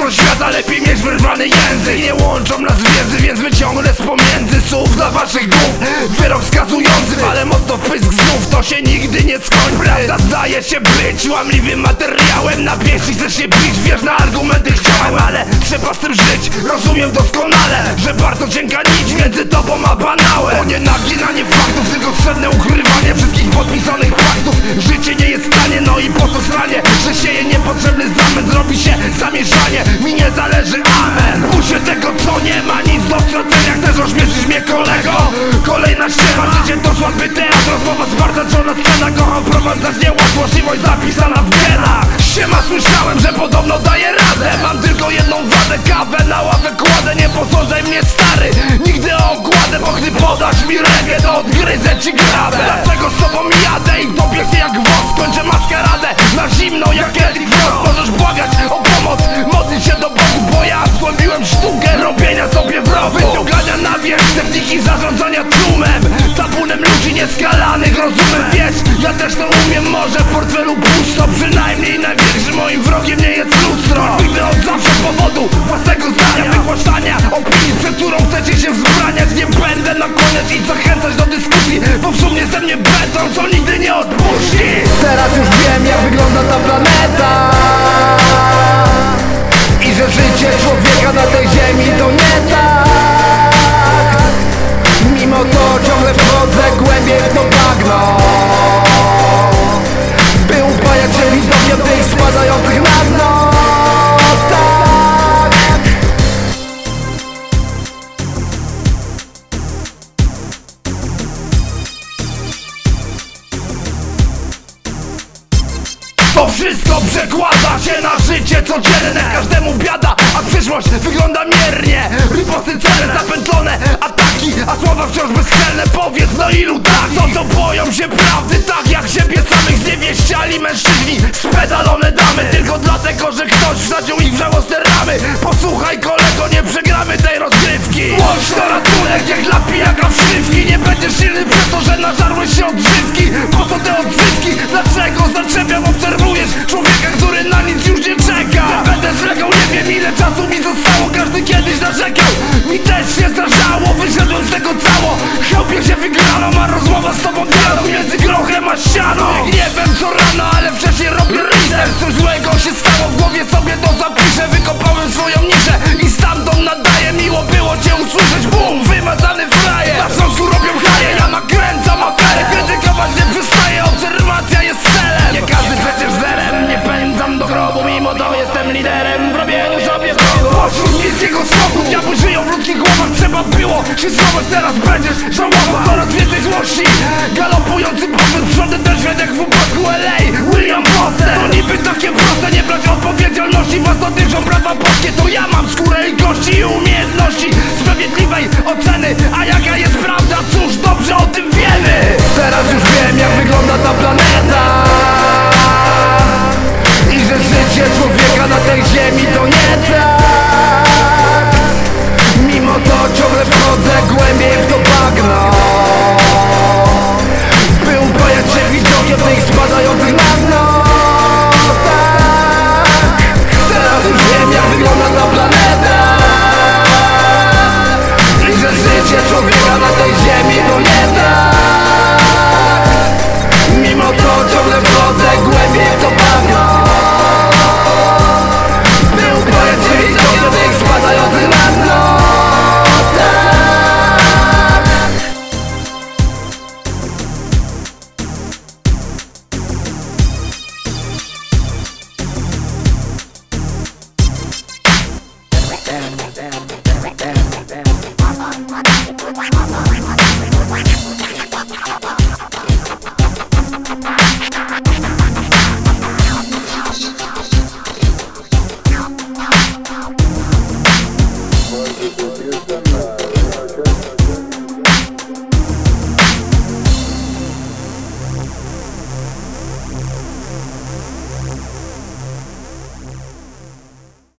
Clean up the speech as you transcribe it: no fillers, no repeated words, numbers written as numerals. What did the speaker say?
Skoro świata lepiej mieć wyrwany język. Nie łączą nas wiedzy, więc wyciągnę z pomiędzy słów dla waszych głów wyrok skazujący, ale mocno w pysk znów. To się nigdy nie skończy. Prawda zdaje się być łamliwym materiałem. Na pieśni chcesz się bić, wiesz, na argumenty chciałem, ale trzeba z tym żyć, rozumiem doskonale, że bardzo cienka nić między tobą a banałem. To nie naginanie faktów, tylko wstępne ukrywanie wszystkich podpisanych paktów. Życie nie jest tanie, no i po co stranie, że sieje niepotrzebny zamęt, zrobi się zamieszanie. Mi nie zależy, amen. Puśćcie tego, co nie ma nic do stracenia. Chcesz ośmieszyć mnie, kolego? Kolejna ściema, życie to złapy teatr, rozmowa spartaczona scena. Kocham wprowadzać niełatwościwość zapisana w genach. Siema, słyszałem, że podobno daję radę. Mam tylko jedną wadę, kawę na ławę kładę. Nie posądzaj mnie, stary, nigdy o okładę, bo gdy podasz mi rękę, to odgryzę ci grabę. Dlaczego z tobą jadę i topię się jak włos? Kończę maskaradę na zimno jak Eddie Frost. Możesz błagać o pomoc, modlić się do Bogu, bo ja zgłębiłem sztukę robienia sobie wrogów, wyciągania na wierzch techniki zarządzania tłumem, tabunem ludzi nieskalanych, rozumem. Wiesz, ja też to umiem, może w portfelu pusto. Przynajmniej największym moim wrogiem nie jest lustro. Nigdy od zawsze z powodu własnego zdania, wygłaszania opinii, przed którą chcecie się wzbraniać. Nie będę nakłaniać i zachęcać do dyskusji, bo w sumie ze mnie beton, co nigdy nie odpuści. Teraz już wiem, jak wygląda ta planeta i że życie człowieka na tej ziemi to nie tak. Mimo to ciągle wchodzę głębiej w to bagno, by upajać się widownią tych spadających na dno. Tak. To wszystko przekłada się na życie codzienne. Każdemu biada, a przyszłość wygląda miernie. Riposty cele zapętlone, ataki, a słowa wciąż bezczelne. Powiedz, no ilu tak, co to boją się prawdy, tak jak siebie samych zniewieściali mężczyźni, spedalone damy, tylko dlatego, że ktoś wsadził ich w żałosne ramy. Posłuchaj, kolego, nie przegramy tej rozgrywki. Łącz to ratunek, jak dla pijaka wszywki. Nie będziesz silny przez to, że nażarłeś się odżywki. Po co te odzywki? Dlaczego zaczepiam? Obserwujesz człowieka, który na nic już nie czeka. Nie będę zlegał, nie wiem ile czasu mi zostało. Każdy kiedyś narzekał, mi też się zdarzało. Wyszedłem z tego cało, chełpię się wygraną, a rozmowa z tobą dialog między grochem a ścianą. Nie wiem co rano, ale wcześniej robię research. Coś złego się stało, w głowie sobie to zapiszę. Wykopałem swoją niszę i stamtąd nadaję. Miło było cię usłyszeć, bum, wymazany frajer. Na Śląsku robią haje, ja nakręcam aferę. Krytykować nie przestaję, obserwacja jest celem. Nie każdy przecież zerem, nie pędzam do grobu. Mimo to jestem liderem w robieniu sobie wrogów. Pośród niskiego smoku, diabły żyją w ludzkich głowach. Trzeba było się schować, teraz będziesz żałował. Coraz więcej złości, galopujący poszedł przodem ten świat jak w upadku LA William Foster. To niby takie proste, nie brać odpowiedzialności. Was dotyczą prawa polskie, to ja mam skórę i kości i umiejętności sprawiedliwej oceny. A jaka jest prawda? Cóż, dobrze o tym wiemy. Teraz już